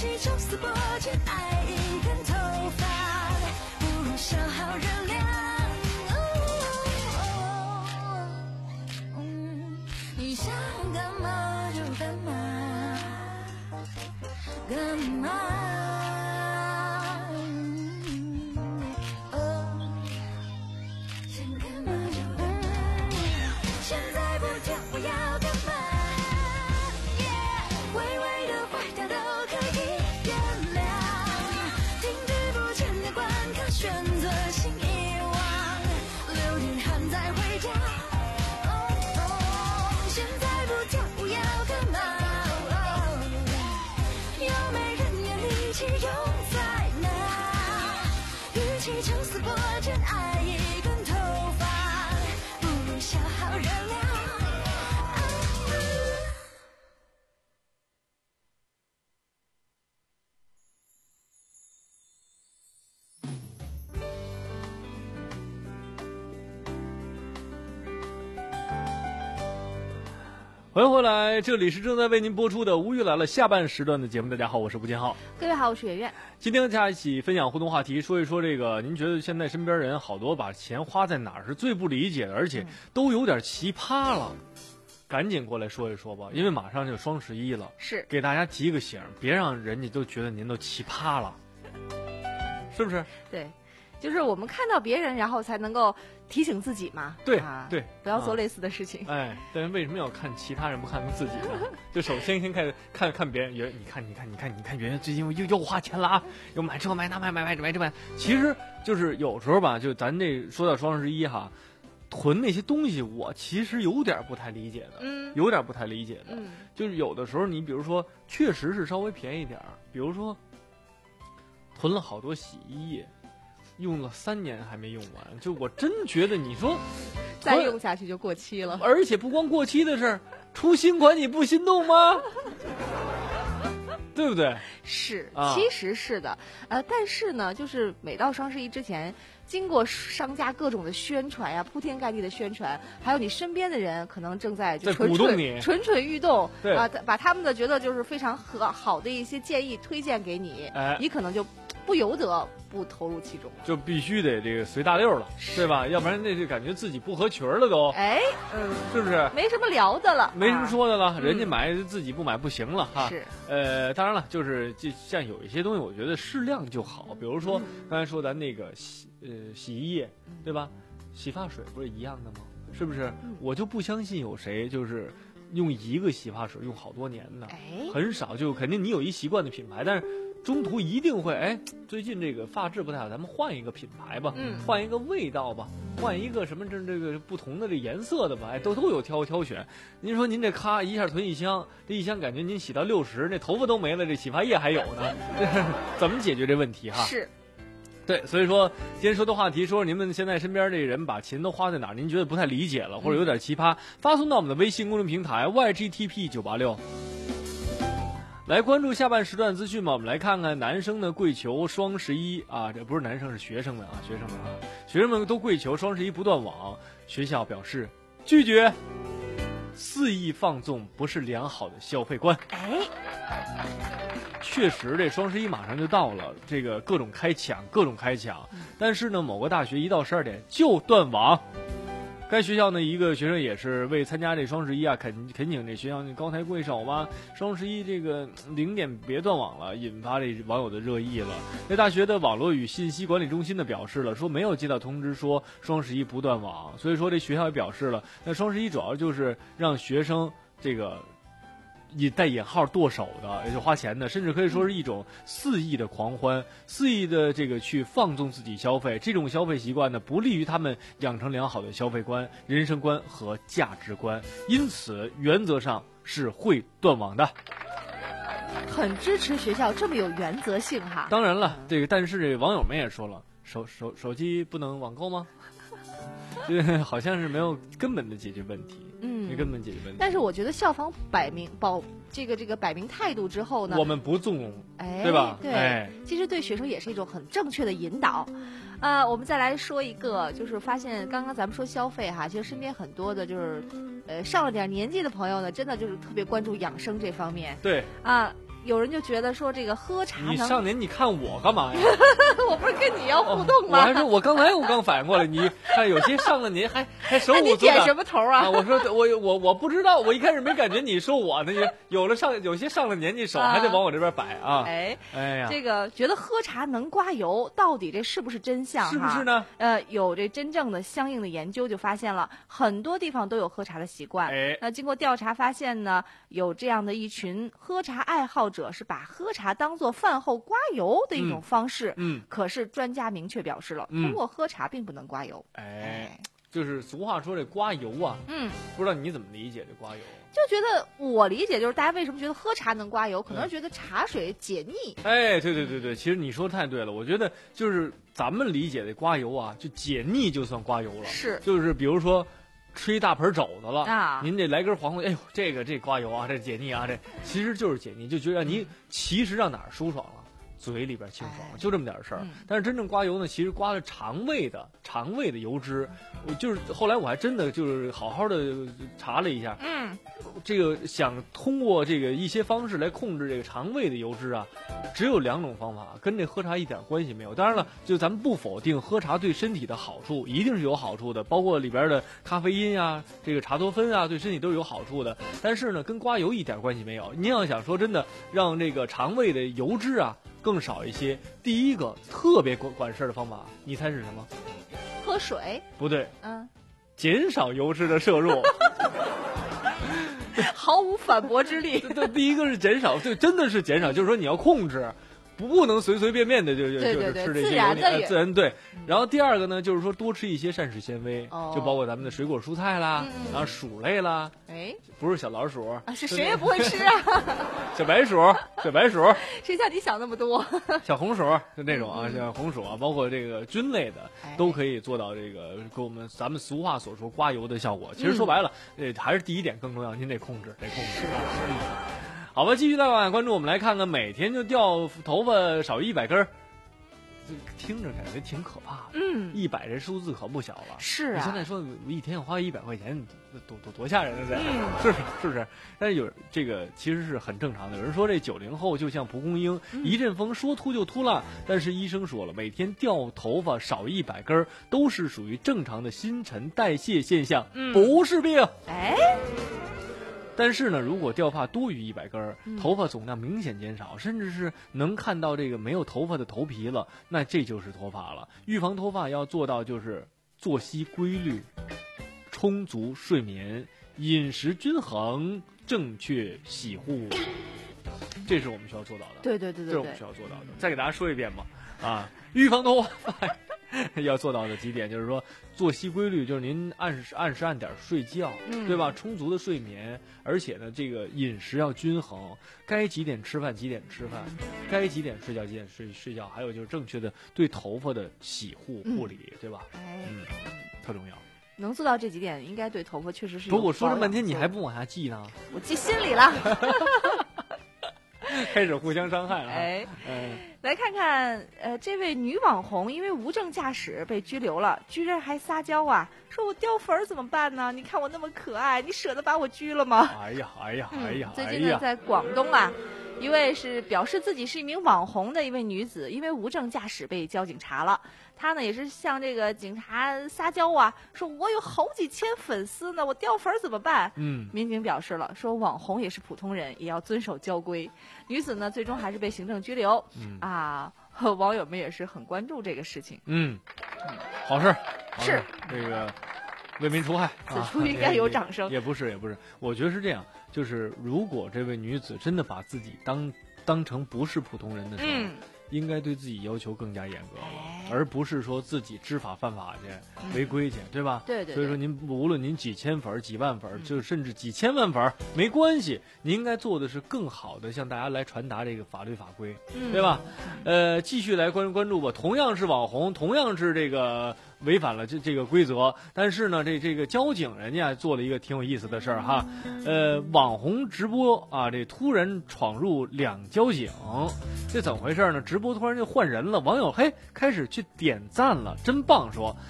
其抽丝剥茧爱一根头发，不如消耗热量。嗯，你想干嘛就干嘛，干嘛？想干嘛就干嘛，现在不跳我要干嘛？微微的坏掉都可以原谅，停止不前的观看，选择性遗忘，流点汗再回家。现在不跳舞要干嘛？有没人眼力气用在哪？与其抽丝剥茧爱一根头发，不如消耗热量。 欢迎回来，这里是正在为您播出的《无语来了》下半时段的节目。大家好，我是吴建浩。 各位好，我是圆圆。 今天和大家一起分享互动话题，说一说这个，您觉得现在身边人好多把钱花在哪儿是最不理解的，而且都有点奇葩了。赶紧过来说一说吧，因为马上就双十一了， 是给大家提个醒，别让人家都觉得您都奇葩了，是不是？ 对，就是我们看到别人，然后才能够提醒自己嘛。 对、 啊、 对， 不要做类似的事情。 啊、哎，但是为什么要看其他人不看自己呢？就首先先看看看别人，你看你看你看你看，圆圆最近又又花钱了啊，又买这买那买买买买这买。其实就是有时候吧，就咱这说到双十一哈。囤那些东西，我其实有点不太理解的， 嗯， 有点不太理解的， 嗯， 就是有的时候你比如说，确实是稍微便宜点儿，比如说囤了好多洗衣液，用了三年还没用完，就我真觉得你说再用下去就过期了， 而且不光过期的事儿，出新款你不心动吗？对不对？ 是， 啊、 其实是的，呃，但是呢，就是每到双十一之前，经过商家各种的宣传呀、铺天盖地的宣传，还有你身边的人可能正在就蠢蠢蠢蠢欲动， 对啊、呃，把他们的觉得就是非常和好的一些建议推荐给你， 哎， 你可能就不由得不投入其中， 就必须得这个随大溜了，对吧？要不然那就感觉自己不合群了都， 哎，嗯， 是不是？ 没什么聊的了， 没什么说的了， 啊、 人家买自己不买不行了哈。 是， 呃，当然了，就是就像有一些东西，我觉得适量就好，比如说、嗯、刚才说咱那个洗呃洗衣液，对吧？洗发水不是一样的吗？是不是？ 嗯、 我就不相信有谁就是用一个洗发水用好多年的， 哎， 很少，就肯定你有一习惯的品牌，但是中途一定会哎，最近这个发质不太好，咱们换一个品牌吧， 嗯， 换一个味道吧，换一个什么这这个不同的这颜色的吧，哎，都都有挑挑选。您说您这咔一下囤一箱，这一箱感觉您洗到六十，那头发都没了，这洗发液还有呢，怎么解决这问题哈？ 是。 对，所以说今天说的话题，说您们现在身边这人把钱都花在哪儿，您觉得不太理解了，或者有点奇葩，发送到我们的微信公众平台 Y G T P 九八六。来关注下半时段资讯吧，我们来看看男生的跪求双十一啊，这不是男生是学生们啊，学生们啊，学生们都跪求双十一不断网，学校表示拒绝，肆意放纵不是良好的消费观。 哎， 确实这双十一马上就到了，这个各种开抢，各种开抢，但是呢，某个大学一到十二点就断网。该学校呢，一个学生也是为参加这双十一啊，恳恳请这学校高抬贵手吧，双十一这个零点别断网了，引发这网友的热议了。这大学的网络与信息管理中心呢表示了，说没有接到通知说双十一不断网，所以说这学校也表示了，那双十一主要就是让学生这个以带引号剁手的，也就花钱的，甚至可以说是一种肆意的狂欢，肆意的这个去放纵自己消费，这种消费习惯呢，不利于他们养成良好的消费观、人生观和价值观，因此原则上是会断网的。 很支持学校这么有原则性哈。 当然了，这个但是这个网友们也说了，手手手机不能网购吗？这好像是没有根本的解决问题。 嗯， 没根本解决问题。 但是我觉得校方摆明保这个这个摆明态度之后呢， 我们不纵容， 哎， 对吧？ 对， 哎， 其实对学生也是一种很正确的引导。呃，我们再来说一个，就是发现刚刚咱们说消费哈，其实身边很多的就是，呃，上了点年纪的朋友呢，真的就是特别关注养生这方面。 对啊。 有人就觉得说这个喝茶能， 你上年你看我干嘛呀？ 我不是跟你要互动吗？ 哦、我还说我刚才我刚反应过来，你看有些上了年还还手舞足蹈。 你点什么头啊？ 啊我说我我我不知道，我一开始没感觉你说我呢，有了上有些上了年纪手还得往我这边摆啊。 哎哎呀， 这个觉得喝茶能刮油，到底这是不是真相？ 是不是呢？ 呃，有这真正的相应的研究就发现了，很多地方都有喝茶的习惯。 哎， 那经过调查发现呢，有这样的一群喝茶爱好者是把喝茶当做饭后刮油的一种方式。 嗯， 可是专家明确表示了， 嗯、 通过喝茶并不能刮油。 哎。哎就是俗话说这刮油啊， 嗯， 不知道你怎么理解这刮油？ 就觉得我理解就是大家为什么觉得喝茶能刮油，可能是觉得茶水解腻。 哎，对对对对，其实你说太对了，我觉得就是咱们理解的刮油啊，就解腻就算刮油了。 是， 就是比如说吃一大盆肘子了啊， 您这来根黄瓜，哎呦，这个这刮油啊，这解腻啊，这其实就是解腻，就觉得你其实让哪儿舒爽了。嘴里边清爽，就这么点事儿。但是真正刮油呢，其实刮了肠胃的肠胃的油脂。就是后来我还真的就是好好的查了一下， 嗯， 这个想通过这个一些方式来控制这个肠胃的油脂啊，只有两种方法，跟这喝茶一点关系没有。当然了，就咱们不否定喝茶对身体的好处，一定是有好处的，包括里边的咖啡因啊，这个茶多酚啊，对身体都是有好处的。但是呢，跟刮油一点关系没有。您要想说真的让这个肠胃的油脂啊更少一些，第一个特别管管事的方法，你猜是什么？ 喝水？ 不对， 嗯， 减少油脂的摄入。 毫无反驳之力。 对，第一个是减少，对，真的是减少，就是说你要控制。不不能随随便便的就就就是吃这些自然的、 呃、自然对。然后第二个呢，就是说多吃一些膳食纤维， 哦、 就包括咱们的水果蔬菜啦， 嗯、 然后薯类啦， 哎， 不是小老鼠啊，是谁也不会吃啊， 小白鼠，小白鼠， 谁像你想那么多？ 小红薯就那种啊，像红薯啊，包括这个菌类的， 哎、 都可以做到这个跟我们咱们俗话所说刮油的效果。其实说白了，呃、嗯，还是第一点更重要，您得控制，得控制。 是是。 好吧，继续再往下关注，我们来看看每天就掉头发少一百根儿，听着感觉挺可怕的。 嗯， 一百这数字可不小了。 是啊， 你现在说我一天要花一百块钱，多多多吓人啊！这、 嗯、 是不是？是不是？但是有这个其实是很正常的。有人说这九零后就像蒲公英， 嗯、 一阵风说秃就秃了。但是医生说了，每天掉头发少一百根儿都是属于正常的新陈代谢现象， 嗯、 不是病。 哎。 但是呢，如果掉发多于一百根儿， 嗯、 头发总量明显减少，甚至是能看到这个没有头发的头皮了，那这就是脱发了。预防脱发要做到就是作息规律、充足睡眠、饮食均衡、正确洗护，这是我们需要做到的。 对对对对， 这是我们需要做到的。再给大家说一遍吧，啊，预防脱发要做到的几点，就是说作息规律，就是您按时按时按点睡觉， 嗯、 对吧？充足的睡眠，而且呢，这个饮食要均衡，该几点吃饭几点吃饭，该几点睡觉几点睡睡觉，还有就是正确的对头发的洗护护理， 嗯、 对吧？ 哎、 嗯，特重要。 能做到这几点，应该对头发确实是。 不，我说这半天你还不往下记呢？ 我记心里了。 开始互相伤害了。 哎， 嗯， 来看看，呃，这位女网红因为无证驾驶被拘留了，居然还撒娇啊，说我掉粉儿怎么办呢？你看我那么可爱，你舍得把我拘了吗？ 哎呀，哎呀，哎呀， 嗯、最近呢，在广东啊，一位是表示自己是一名网红的一位女子，因为无证驾驶被交警查了。她呢也是向这个警察撒娇啊，说我有好几千粉丝呢，我掉粉儿怎么办？ 嗯， 民警表示了，说网红也是普通人，也要遵守交规。女子呢最终还是被行政拘留。 嗯啊，网友们也是很关注这个事情。 嗯，好事，好是这个为民除害， 此处应该有掌声。 啊、也, 也不是，也不是，我觉得是这样，就是如果这位女子真的把自己当当成不是普通人的时候。 嗯， 应该对自己要求更加严格了， 哎、 而不是说自己知法犯法去、嗯、违规去，对吧？ 对 对, 对。 所以说您无论您几千粉、几万粉，嗯、就甚至几千万粉没关系，您应该做的是更好的向大家来传达这个法律法规， 嗯、 对吧？呃，继续来关关注吧。同样是网红，同样是这个违反了这这个规则，但是呢，这这个交警人家做了一个挺有意思的事儿哈。呃，网红直播啊，这突然闯入两交警，这怎么回事呢？直播突然就换人了，网友嘿开始去点赞了，真棒！说，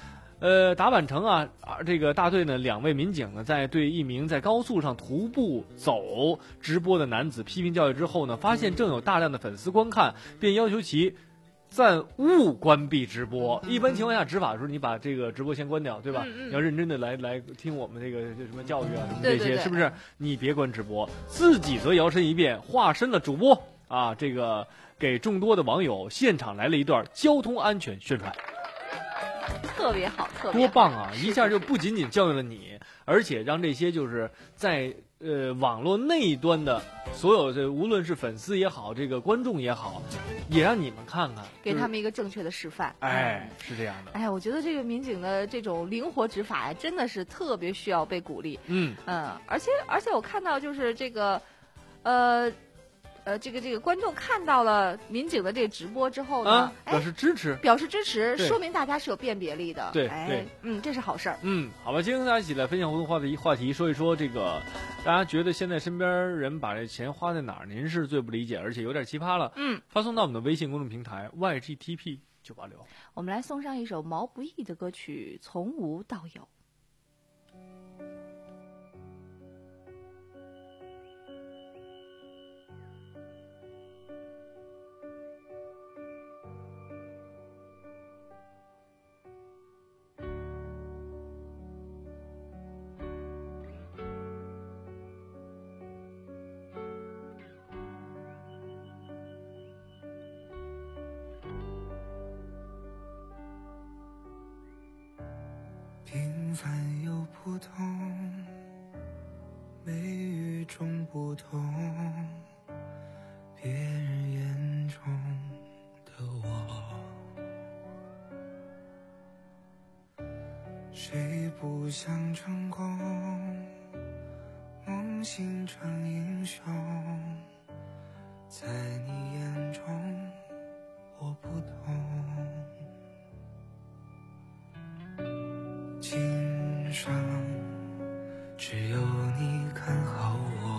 呃，达坂城啊，啊，这个大队呢，两位民警呢，在对一名在高速上徒步走直播的男子批评教育之后呢，发现正有大量的粉丝观看，便要求其暂勿关闭直播。一般情况下，执法的时候你把这个直播先关掉，对吧？ 嗯嗯你要认真的来来听我们这个什么教育啊，什么这些， 对对对是不是？你别关直播，自己则摇身一变，化身了主播啊，这个给众多的网友现场来了一段交通安全宣传。 特别好，特别好多棒啊！一下就不仅仅教育了你，而且让这些就是在呃网络那一端的所有的，无论是粉丝也好，这个观众也好，也让你们看看， 给他们一个正确的示范。 哎，是这样的。 哎呀，我觉得这个民警的这种灵活执法呀，真的是特别需要被鼓励。 嗯嗯，而且而且我看到就是这个，呃。呃，这个这个观众看到了民警的这个直播之后呢， 啊， 哎表示支持， 表示支持， 对说明大家是有辨别力的。 对哎对， 嗯，这是好事儿。 嗯，好吧，今天跟大家一起来分享互动话题话题，说一说这个，大家觉得现在身边人把这钱花在哪儿，您是最不理解，而且有点奇葩了。 嗯， 发送到我们的微信公众平台 Y G T P 九八六。 我们来送上一首毛不易的歌曲《从无到有》。 平凡又普通，美与众不同，别人眼中的我，谁不想成功，梦醒成英雄，在你眼中我不同。今生只有你看好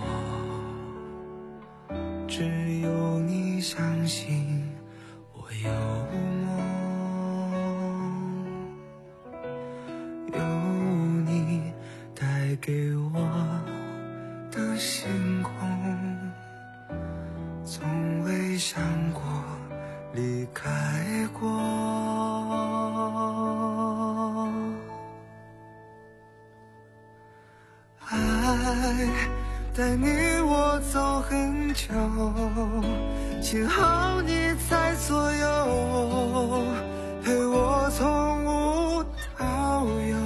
我，只有你相信我有梦，有你带给我的星空，从未想过离开过。爱带你我走很久，幸好你在左右，陪我从无到有。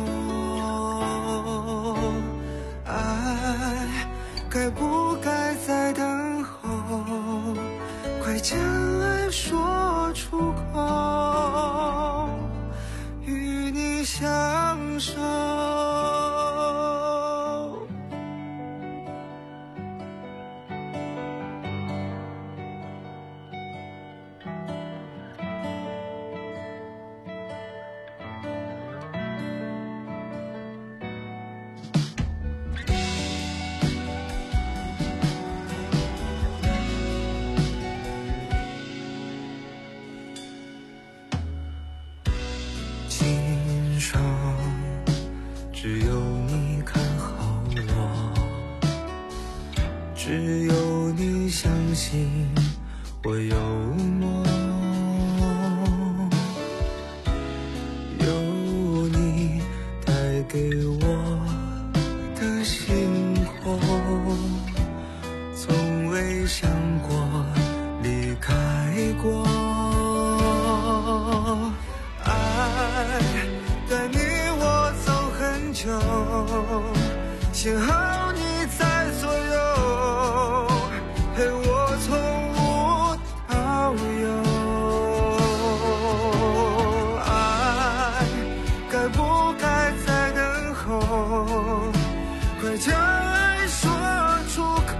爱该不该再等候，快将爱说出口，与你相守。今生只有你看好我，只有你相信我有梦，有你带给我的星空，从未想过离开过。爱带你我走很久，幸好你在左右，陪我从无到有。爱该不该再等候，快将爱说出口，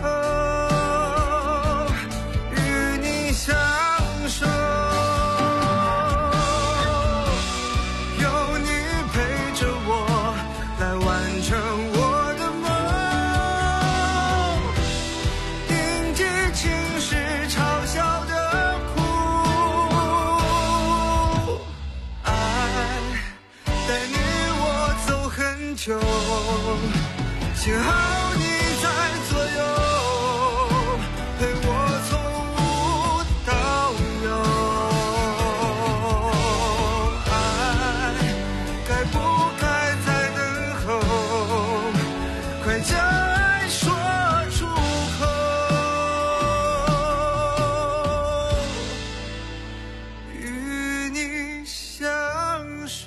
与你相守。有你陪着我，来完成我的梦。 幸好你在左右，陪我从无到有。爱该不该再等候？快将爱说出口。与你相守。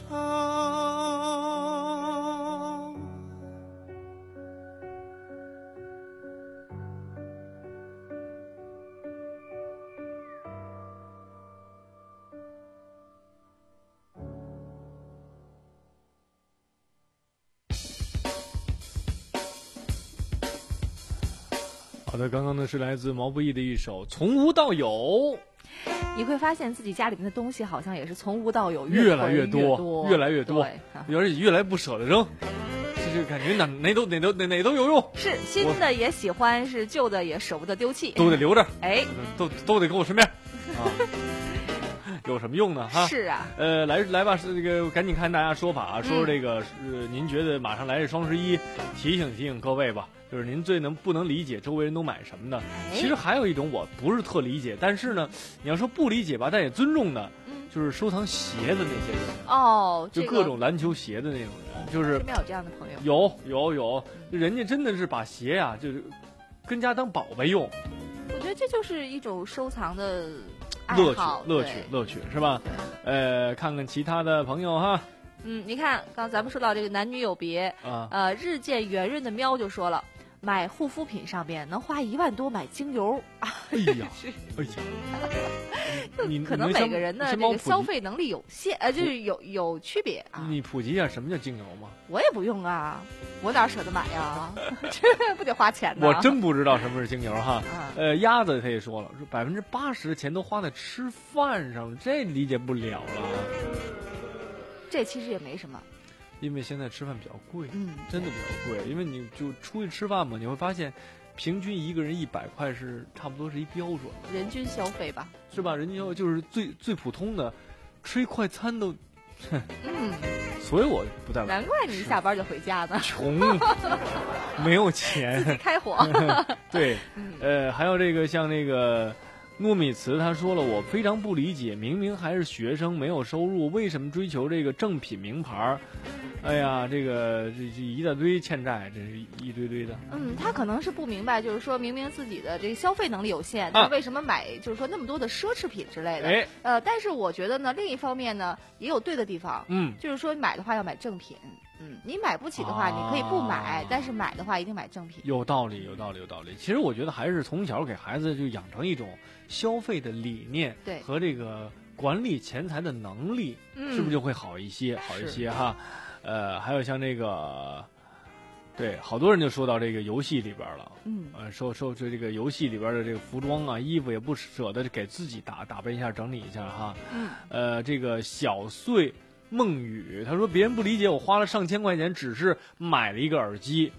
好的，刚刚呢是来自毛不易的一首《从无到有》。 你会发现自己家里面的东西好像也是从无到有， 越来越多， 多， 越来越多， 对而且越来不舍得扔，就是感觉哪哪都哪都哪哪都有用。 是新的也喜欢，是旧的也舍不得丢弃， 都得留着， 哎， 都都得搁我身边啊。有什么用呢？哈， 是啊， 呃，来来吧，是这个赶紧看大家说法啊，说说这个， 嗯、 呃，您觉得马上来这双十一，提醒提醒各位吧，就是您最能不能理解周围人都买什么呢？ 哎、 其实还有一种我不是特理解，但是呢，你要说不理解吧，但也尊重的， 嗯、 就是收藏鞋的那些人哦， 就各种篮球鞋的那种人，就是身边有这样的朋友， 有有有，人家真的是把鞋呀、啊，就是跟家当宝贝用。 我觉得这就是一种收藏的。 乐趣，乐趣，乐趣是吧？呃，看看其他的朋友哈。 嗯，你看，刚咱们说到这个男女有别啊， 呃，日渐圆润的喵就说了，买护肤品上面能花一万多买精油。 哎呀，哎呀， 你可能每个人的这个消费能力有限，呃，就是有有区别啊。 你普及一下什么叫精油吗？ 我也不用啊，我哪舍得买呀？这不得花钱呢。 我真不知道什么是精油哈。 啊、 呃，鸭子他也说了，说百分之八十的钱都花在吃饭上了，这理解不了了。 这其实也没什么。 因为现在吃饭比较贵， 嗯， 真的比较贵。因为你就出去吃饭嘛，你会发现，平均一个人一百块是差不多是一标准的人均消费吧， 是吧？人均消费就是最最普通的，吃一快餐都， 嗯， 所以我不太。 难怪你一下班就回家呢， 穷，没有钱， 自己开火。 对，呃，还有这个像那个。糯米糍他说了，我非常不理解，明明还是学生，没有收入，为什么追求这个正品名牌？哎呀，这个这这一大堆欠债，这是一堆堆的。 嗯，他可能是不明白，就是说明明自己的这个消费能力有限，那、啊、为什么买就是说那么多的奢侈品之类的？ 哎， 呃，但是我觉得呢，另一方面呢，也有对的地方。 嗯， 就是说买的话要买正品。嗯，你买不起的话，啊、你可以不买，但是买的话一定买正品。 有道理，有道理，有道理。其实我觉得还是从小给孩子就养成一种消费的理念， 对， 和这个管理钱财的能力， 嗯、 是不是就会好一些，好一些哈？呃，还有像这个，对，好多人就说到这个游戏里边了， 嗯， 呃，说说这这个游戏里边的这个服装啊、衣服也不舍得给自己打打扮一下、整理一下哈。 嗯， 呃，这个小碎。梦雨他说别人不理解我花了上千块钱只是买了一个耳机，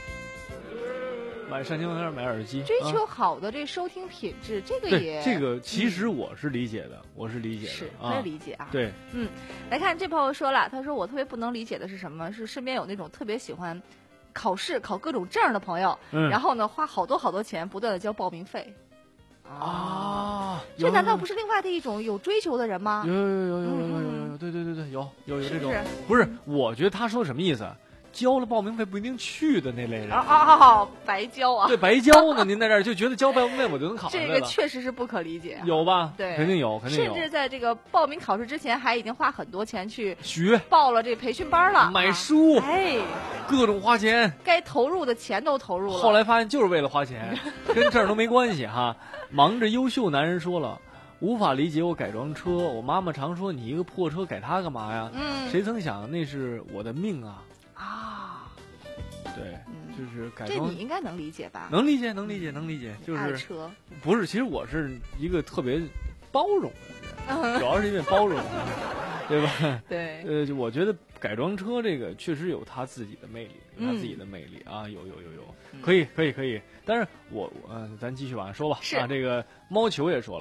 买上千块钱买耳机， 追求好的这收听品质，啊、这个也这个其实我是理解的，嗯、我是理解的， 是可以理解啊。 对， 嗯，来看这朋友说了，他说我特别不能理解的是什么？是身边有那种特别喜欢考试考各种证的朋友， 嗯、 然后呢花好多好多钱不断的交报名费。 啊， 这难道不是另外的一种有追求的人吗？ 有有有有有有有有，对对对对，有有有这种， 不是，我觉得他说什么意思？交了报名费不一定去的那类人啊啊，白交啊！ 对，白交呢。您在这儿就觉得交报名费我就能考上这个确实是不可理解、啊。 有吧？ 对， 肯定有，肯定有。 甚至在这个报名考试之前，还已经花很多钱去学报了这培训班了， 买书， 啊、哎， 各种花钱， 该投入的钱都投入了。 后来发现就是为了花钱，跟这儿都没关系哈。忙着优秀男人说了。无法理解我改装车，我妈妈常说你一个破车改它干嘛呀？ 嗯， 谁曾想那是我的命啊！ 啊， 对， 嗯、 就是改装。 这你应该能理解吧？ 能理解，能理解，能理解。就是爱车不是，其实我是一个特别包容的人，主要是因为包容，对吧？ 对， 呃，就我觉得改装车这个确实有它自己的魅力，有它自己的魅力、嗯、啊，有有有有，可以可以可以。但是我我、呃、咱继续往下说吧。 是啊，这个猫球也说了。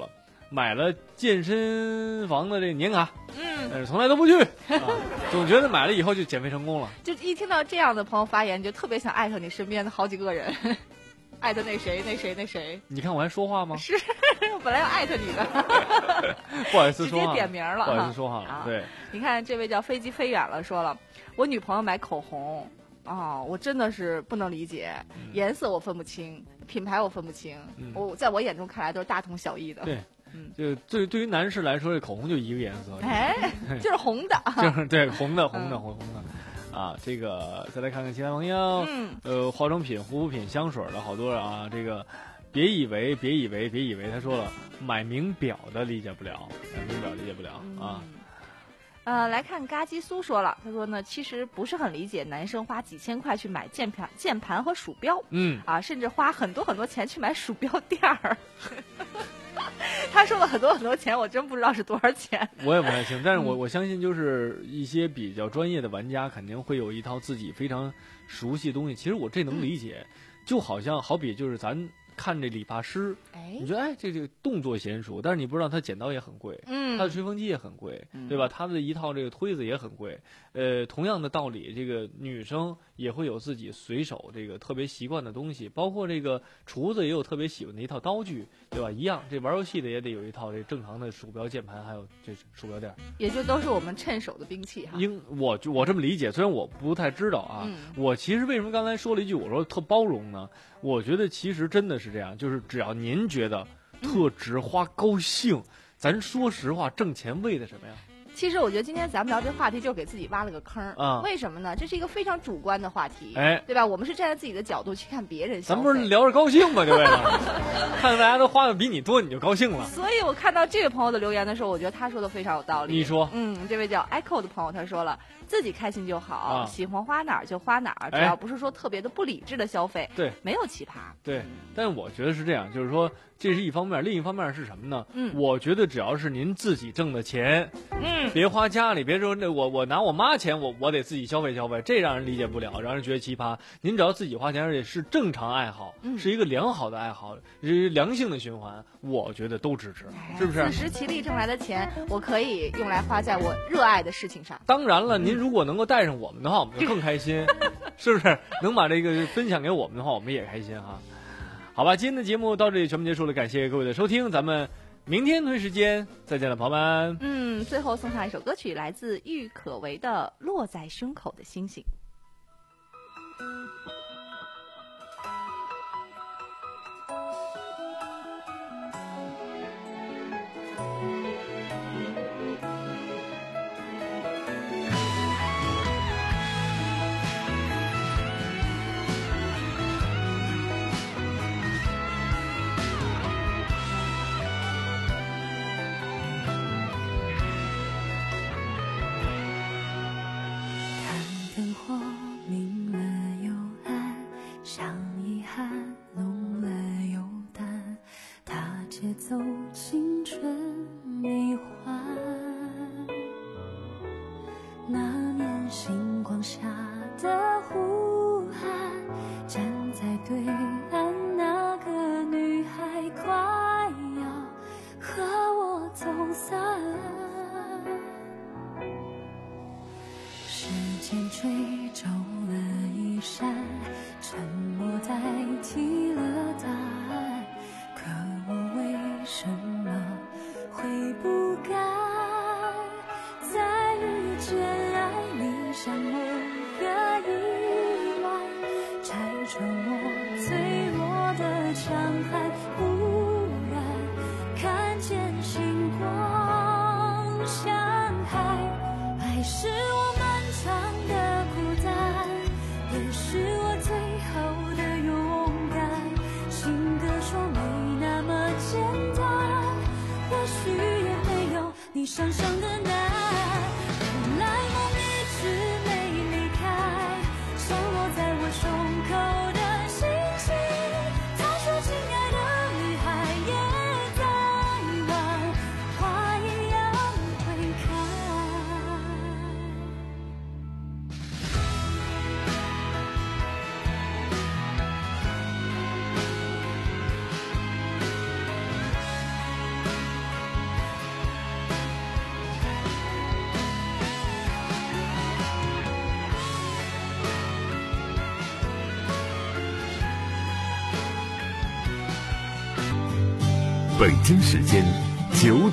买了健身房的这年卡， 嗯， 但是从来都不去，啊、总觉得买了以后就减肥成功了。 就一听到这样的朋友发言，你就特别想艾特你身边的好几个人，艾特那谁那谁那谁。 你看我还说话吗？ 是，我本来要艾特你的， 不好意思说话， 直接点名了， 不好意思说话了。 啊、 对， 你看这位叫飞机飞远了，说了，我女朋友买口红。哦，我真的是不能理解，嗯、颜色我分不清，品牌我分不清，嗯、我在我眼中看来都是大同小异的。 对， 嗯， 就对对于男士来说，这口红就一个颜色， 哎，就是红的， 就是对红的红的红红的，啊，这个再来看看其他朋友， 嗯， 呃，化妆品、护肤品、香水的好多人啊，这个别以为别以为别以为，他说了，买名表的理解不了，买名表理解不了啊。 嗯呃，来看嘎叽苏说了，他说呢，其实不是很理解男生花几千块去买键盘、键盘和鼠标， 嗯， 啊，甚至花很多很多钱去买鼠标垫儿。他说了很多很多钱，我真不知道是多少钱。 我也不太清，但是我我相信，就是一些比较专业的玩家肯定会有一套自己非常熟悉的东西。其实我这能理解，嗯、就好像好比就是咱。看这理发师， 哎， 你觉得哎，这个动作娴熟，但是你不知道他剪刀也很贵， 嗯， 他的吹风机也很贵， 嗯、 对吧？他的一套这个推子也很贵。呃，同样的道理，这个女生也会有自己随手这个特别习惯的东西，包括这个厨子也有特别喜欢的一套刀具，对吧？一样，这玩游戏的也得有一套这正常的鼠标、键盘，还有这鼠标垫， 也就都是我们趁手的兵器哈。 应我我这么理解，虽然我不太知道啊， 嗯、 我其实为什么刚才说了一句我说特包容呢？我觉得其实真的是这样，就是只要您觉得特值花高兴，嗯、咱说实话，挣钱为的什么呀？ 其实我觉得今天咱们聊这话题，就给自己挖了个坑啊！ 为什么呢？这是一个非常主观的话题， 哎， 对吧？我们是站在自己的角度去看别人消费， 咱不是聊着高兴吗？就为了看大家都花的比你多，你就高兴了。 所以我看到这位朋友的留言的时候，我觉得他说的非常有道理。 你说， 嗯，这位叫 Echo 的朋友他说了，自己开心就好， 啊、 喜欢花哪儿就花哪儿，只要不是说特别的不理智的消费， 对， 没有奇葩。 对，嗯、但是我觉得是这样，就是说这是一方面，另一方面是什么呢？ 嗯， 我觉得只要是您自己挣的钱， 嗯， 别花家里。别说那我我拿我妈钱，我我得自己消费消费，这让人理解不了，让人觉得奇葩。您只要自己花钱，而且是正常爱好， 嗯、 是一个良好的爱好，是良性的循环，我觉得都支持，是不是？ 自食其力挣来的钱，我可以用来花在我热爱的事情上。 当然了，您如果能够带上我们的话，我们就更开心，是不是？能把这个分享给我们的话，我们也开心哈。好吧，今天的节目到这里全部结束了，感谢各位的收听，咱们明天同一时间再见了，朋友们。 嗯，最后送上一首歌曲，来自郁可唯的《落在胸口的星星》。 走青春迷幻，那年星光下的呼喊，站在对岸那个女孩快要和我走散，时间追皱了衣衫，沉默代替了答案，可我为什么会不该在遇见爱你像某个意外，拆穿我脆弱的强悍，忽然看见星光像海，爱是我漫长的故北京时间九